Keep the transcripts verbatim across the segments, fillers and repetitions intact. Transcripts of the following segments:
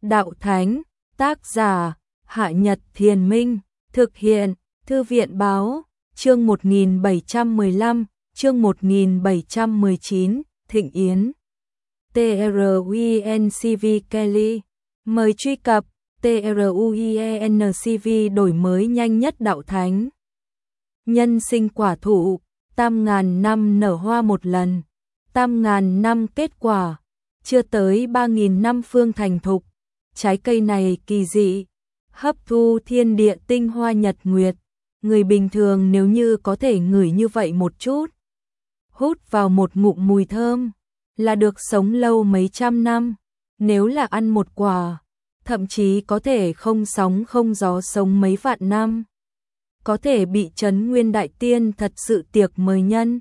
Đạo Thánh, tác giả, Hạ Nhật Thiền Minh, thực hiện, Thư viện Báo, chương một nghìn bảy trăm mười lăm, chương một nghìn bảy trăm mười chín, Thịnh Yến. TRUENCV Kelly, mời truy cập TRUENCV đổi mới nhanh nhất Đạo Thánh. Nhân sinh quả thụ, tam ngàn năm nở hoa một lần, tam ngàn năm kết quả, chưa tới ba nghìn năm phương thành thục. Trái cây này kỳ dị, hấp thu thiên địa tinh hoa nhật nguyệt. Người bình thường nếu như có thể ngửi như vậy một chút, hút vào một ngụm mùi thơm, là được sống lâu mấy trăm năm. Nếu là ăn một quả, thậm chí có thể không sóng không gió sống mấy vạn năm. Có thể bị Trấn Nguyên Đại Tiên thật sự tiệc mời nhân.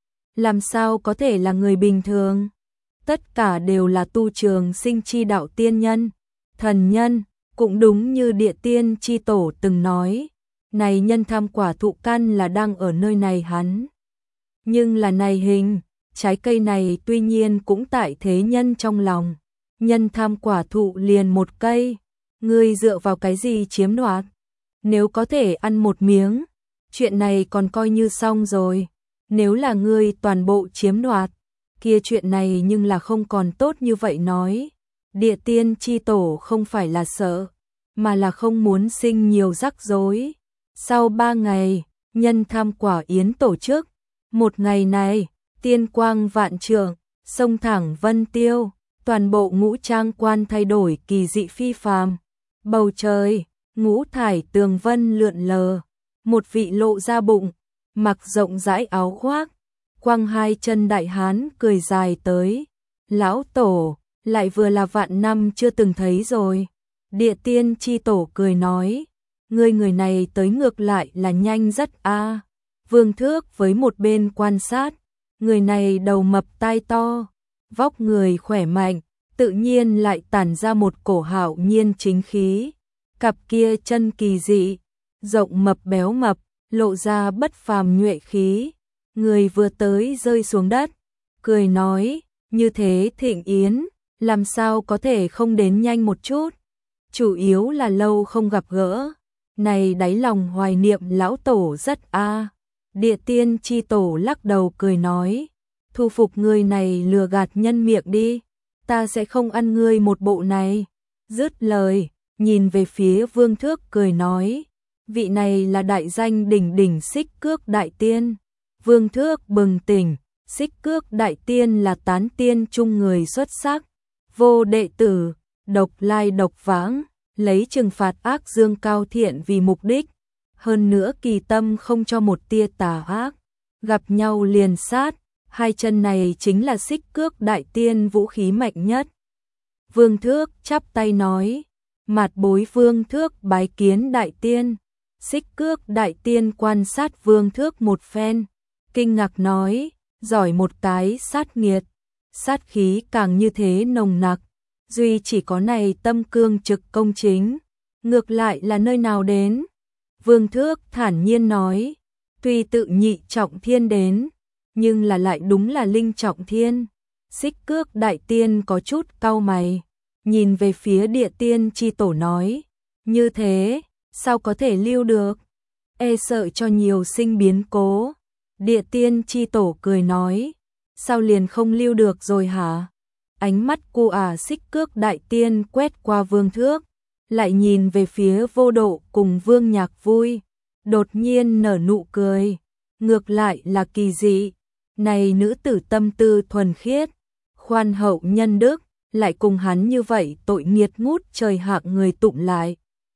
Làm sao có thể là người bình thường? Tất cả đều là tu trường sinh chi đạo tiên nhân, thần nhân, cũng đúng như Địa Tiên chi tổ từng nói. Này nhân tham quả thụ căn là đang ở nơi này hắn. Nhưng là này hình, trái cây này tuy nhiên cũng tại thế nhân trong lòng. Nhân tham quả thụ liền một cây, ngươi dựa vào cái gì chiếm đoạt? Nếu có thể ăn một miếng, chuyện này còn coi như xong rồi. Nếu là ngươi toàn bộ chiếm đoạt, kia chuyện này nhưng là không còn tốt như vậy nói. Địa Tiên chi tổ không phải là sợ, mà là không muốn sinh nhiều rắc rối. Sau ba ngày, nhân tham quả yến tổ chức. Một ngày này, tiên quang vạn trượng, sông thẳng vân tiêu, toàn bộ ngũ trang quan thay đổi kỳ dị phi phàm. Bầu trời, ngũ thải tường vân lượn lờ, một vị lộ ra bụng, mặc rộng rãi áo khoác, quăng hai chân đại hán cười dài tới. Lão tổ, lại vừa là vạn năm chưa từng thấy rồi. Địa Tiên chi tổ cười nói, ngươi người này tới ngược lại là nhanh rất a. À. Vương Thước với một bên quan sát, người này đầu mập tai to, vóc người khỏe mạnh, tự nhiên lại tản ra một cổ hạo nhiên chính khí. Cặp kia chân kỳ dị, rộng mập béo mập, lộ ra bất phàm nhuệ khí. Người vừa tới rơi xuống đất, cười nói, như thế Thịnh Yến, làm sao có thể không đến nhanh một chút. Chủ yếu là lâu không gặp gỡ, này đáy lòng hoài niệm lão tổ rất a. À. Địa Tiên chi tổ lắc đầu cười nói, thu phục người này lừa gạt nhân miệng đi, ta sẽ không ăn ngươi một bộ này. Dứt lời, nhìn về phía Vương Thước cười nói, vị này là đại danh đỉnh đỉnh Xích Cước Đại Tiên. Vương Thước bừng tỉnh, Xích Cước Đại Tiên là tán tiên chung người xuất sắc, vô đệ tử, độc lai độc vãng, lấy trừng phạt ác dương cao thiện vì mục đích. Hơn nữa kỳ tâm không cho một tia tà ác, gặp nhau liền sát. Hai chân này chính là Xích Cước Đại Tiên vũ khí mạnh nhất. Vương Thước chắp tay nói, mạt bối Vương Thước bái kiến Đại Tiên. Xích Cước Đại Tiên quan sát Vương Thước một phen, kinh ngạc nói, giỏi một cái sát nghiệt, sát khí càng như thế nồng nặc, duy chỉ có này tâm cương trực công chính, ngược lại là nơi nào đến? Vương Thước thản nhiên nói, tuy tự nhị trọng thiên đến, nhưng là lại đúng là linh trọng thiên. Xích Cước Đại Tiên có chút cau mày, nhìn về phía Địa Tiên chi tổ nói, như thế, sao có thể lưu được? E sợ cho nhiều sinh biến cố. Địa Tiên chi tổ cười nói, sao liền không lưu được rồi hả? Ánh mắt cu ả Xích Cước Đại Tiên quét qua Vương Thước, lại nhìn về phía Vô Độ cùng Vương Nhạc Vui, đột nhiên nở nụ cười, ngược lại là kỳ dị. Này nữ tử tâm tư thuần khiết, khoan hậu nhân đức, lại cùng hắn như vậy tội nghiệt ngút trời hạng người tụng lại,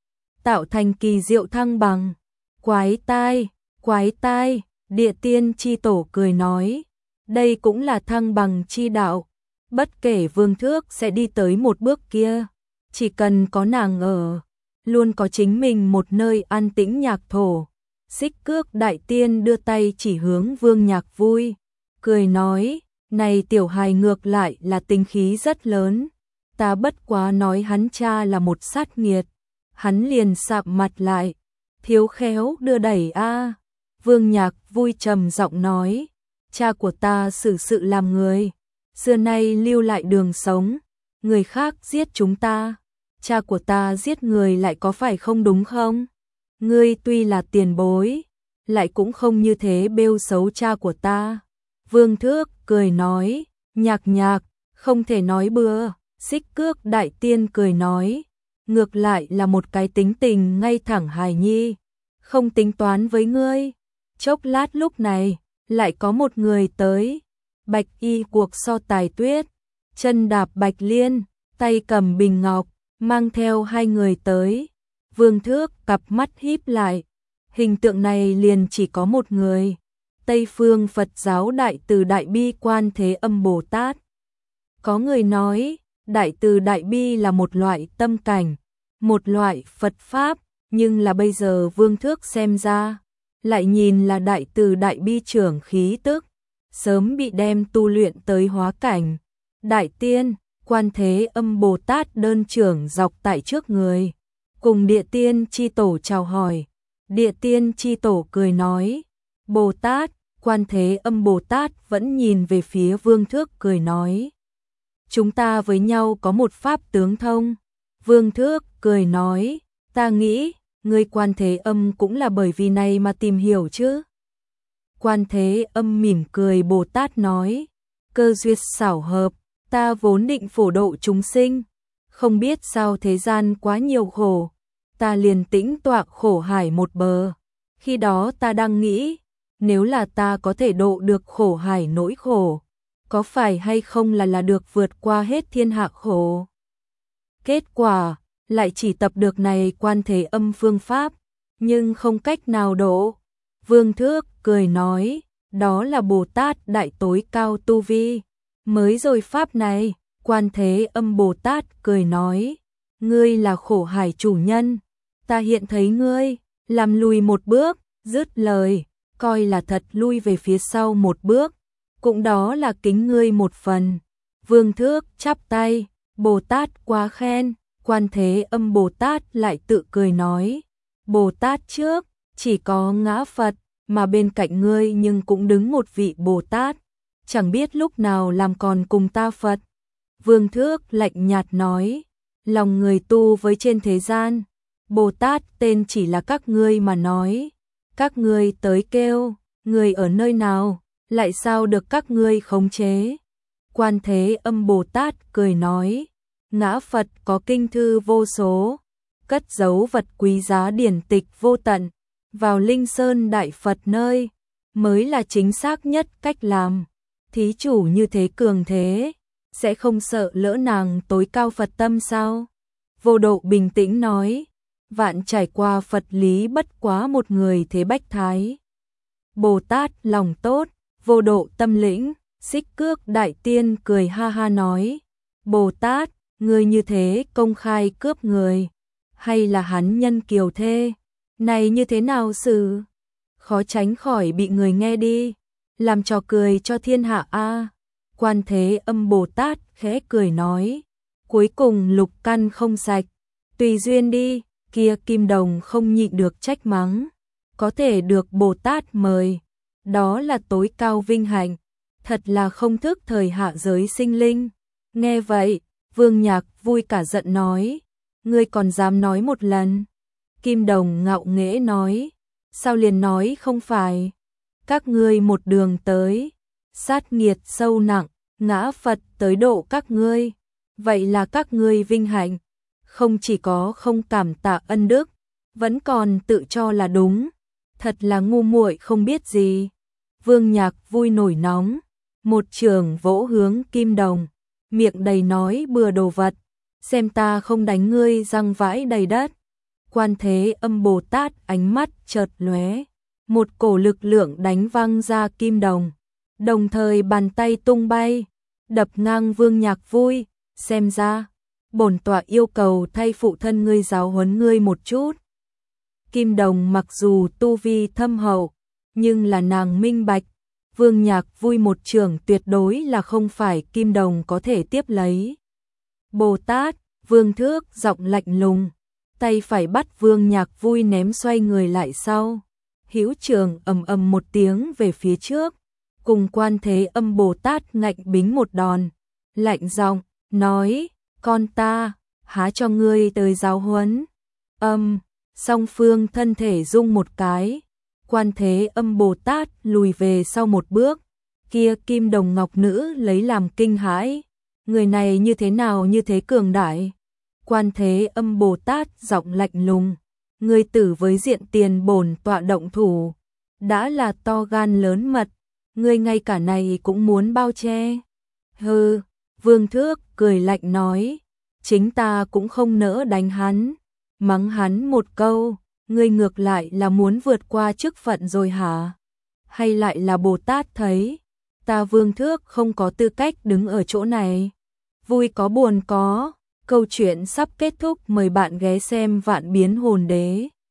tạo thành kỳ diệu thăng bằng. Quái tai, quái tai, Địa Tiên chi tổ cười nói, đây cũng là thăng bằng chi đạo. Bất kể Vương Thước sẽ đi tới một bước kia, chỉ cần có nàng ở, luôn có chính mình một nơi an tĩnh nhạc thổ. Xích Cước Đại Tiên đưa tay chỉ hướng Vương Nhạc Vui, cười nói, này tiểu hài ngược lại là tính khí rất lớn, ta bất quá nói hắn cha là một sát nghiệt, hắn liền sạm mặt lại, thiếu khéo đưa đẩy a. À. Vương Nhạc Vui trầm giọng nói, cha của ta xử sự làm người, xưa nay lưu lại đường sống, người khác giết chúng ta, cha của ta giết người lại có phải không đúng không? Ngươi tuy là tiền bối, lại cũng không như thế bêu xấu cha của ta. Vương Thước cười nói, Nhạc Nhạc, không thể nói bừa. Xích Cước Đại Tiên cười nói, ngược lại là một cái tính tình ngay thẳng hài nhi, không tính toán với ngươi. Chốc lát lúc này, lại có một người tới, bạch y cuộc so tài tuyết, chân đạp bạch liên, tay cầm bình ngọc, mang theo hai người tới. Vương Thước cặp mắt híp lại, hình tượng này liền chỉ có một người, Tây Phương Phật giáo Đại Từ Đại Bi Quan Thế Âm Bồ Tát. Có người nói, Đại Từ Đại Bi là một loại tâm cảnh, một loại Phật Pháp, nhưng là bây giờ Vương Thước xem ra, lại nhìn là Đại Từ Đại Bi trưởng khí tức, sớm bị đem tu luyện tới hóa cảnh. Đại Tiên, Quan Thế Âm Bồ Tát đơn trưởng dọc tại trước người, cùng Địa Tiên Chi Tổ chào hỏi. Địa Tiên Chi Tổ cười nói, Bồ Tát. Quan Thế Âm Bồ Tát vẫn nhìn về phía Vương Thước cười nói, chúng ta với nhau có một pháp tướng thông. Vương Thước cười nói, ta nghĩ, ngươi Quan Thế Âm cũng là bởi vì này mà tìm hiểu chứ. Quan Thế Âm mỉm cười Bồ Tát nói, cơ duyên xảo hợp, ta vốn định phổ độ chúng sinh, không biết sao thế gian quá nhiều khổ, ta liền tĩnh tọa khổ hải một bờ. Khi đó ta đang nghĩ, nếu là ta có thể độ được khổ hải nỗi khổ, có phải hay không là là được vượt qua hết thiên hạ khổ. Kết quả, lại chỉ tập được này Quan Thế Âm phương pháp, nhưng không cách nào độ. Vương Thước cười nói, đó là Bồ Tát đại tối cao tu vi. Mới rồi pháp này, Quan Thế Âm Bồ Tát cười nói, ngươi là khổ hải chủ nhân, ta hiện thấy ngươi, làm lùi một bước, dứt lời, coi là thật lui về phía sau một bước, cũng đó là kính ngươi một phần. Vương Thước chắp tay, Bồ Tát quá khen. Quan Thế Âm Bồ Tát lại tự cười nói, Bồ Tát trước, chỉ có ngã Phật, mà bên cạnh ngươi nhưng cũng đứng một vị Bồ Tát, chẳng biết lúc nào làm còn cùng ta Phật. Vương Thước lạnh nhạt nói, lòng người tu với trên thế gian, Bồ Tát tên chỉ là các ngươi mà nói, các ngươi tới kêu, người ở nơi nào, lại sao được các ngươi khống chế. Quan Thế Âm Bồ Tát cười nói, ngã Phật có kinh thư vô số, cất giấu vật quý giá điển tịch vô tận, vào Linh Sơn Đại Phật nơi, mới là chính xác nhất cách làm. Thí chủ như thế cường thế, sẽ không sợ lỡ nàng tối cao Phật tâm sao? Vô Độ bình tĩnh nói, vạn trải qua Phật lý bất quá một người thế bách thái. Bồ Tát lòng tốt, Vô Độ tâm lĩnh. Xích Cước Đại Tiên cười ha ha nói, Bồ Tát, ngươi như thế công khai cướp người, hay là hắn nhân kiều thê, này như thế nào xử? Khó tránh khỏi bị người nghe đi, làm trò cười cho thiên hạ a. Quan Thế Âm Bồ Tát khẽ cười nói, cuối cùng lục căn không sạch, tùy duyên đi. Kia Kim Đồng không nhịn được trách mắng, có thể được Bồ Tát mời, đó là tối cao vinh hạnh, thật là không thức thời hạ giới sinh linh. Nghe vậy, Vương Nhạc vui cả giận nói, ngươi còn dám nói một lần. Kim Đồng ngạo nghễ nói, sao liền nói không phải, các ngươi một đường tới, sát nghiệt sâu nặng, ngã Phật tới độ các ngươi, vậy là các ngươi vinh hạnh, không chỉ có không cảm tạ ân đức, vẫn còn tự cho là đúng, thật là ngu muội không biết gì. Vương Nhạc vui nổi nóng, một trường vỗ hướng Kim Đồng, miệng đầy nói bừa đồ vật, xem ta không đánh ngươi răng vãi đầy đất. Quan Thế Âm Bồ Tát ánh mắt chợt lóe, một cổ lực lượng đánh văng ra Kim Đồng, đồng thời bàn tay tung bay, đập ngang Vương Nhạc vui, xem ra, bổn tọa yêu cầu thay phụ thân ngươi giáo huấn ngươi một chút. Kim Đồng mặc dù tu vi thâm hậu, nhưng là nàng minh bạch, Vương Nhạc vui một trường tuyệt đối là không phải Kim Đồng có thể tiếp lấy. Bồ Tát, Vương Thước giọng lạnh lùng, tay phải bắt Vương Nhạc vui ném xoay người lại sau, hữu trường ầm ầm một tiếng về phía trước, cùng Quan Thế Âm Bồ Tát ngạnh bính một đòn, lạnh giọng nói, con ta, há cho ngươi tới giáo huấn. Âm, song phương thân thể rung một cái, Quan Thế Âm Bồ Tát lùi về sau một bước, kia kim đồng ngọc nữ lấy làm kinh hãi, người này như thế nào như thế cường đại. Quan Thế Âm Bồ Tát giọng lạnh lùng, ngươi tử với diện tiền bổn tọa động thủ, đã là to gan lớn mật, ngươi ngay cả này cũng muốn bao che. Hừ, Vương Thước cười lạnh nói, chính ta cũng không nỡ đánh hắn, mắng hắn một câu, ngươi ngược lại là muốn vượt qua chức phận rồi hả? Hay lại là Bồ Tát thấy, ta Vương Thước không có tư cách đứng ở chỗ này? Vui có buồn có, câu chuyện sắp kết thúc, mời bạn ghé xem Vạn Biến Hồn Đế.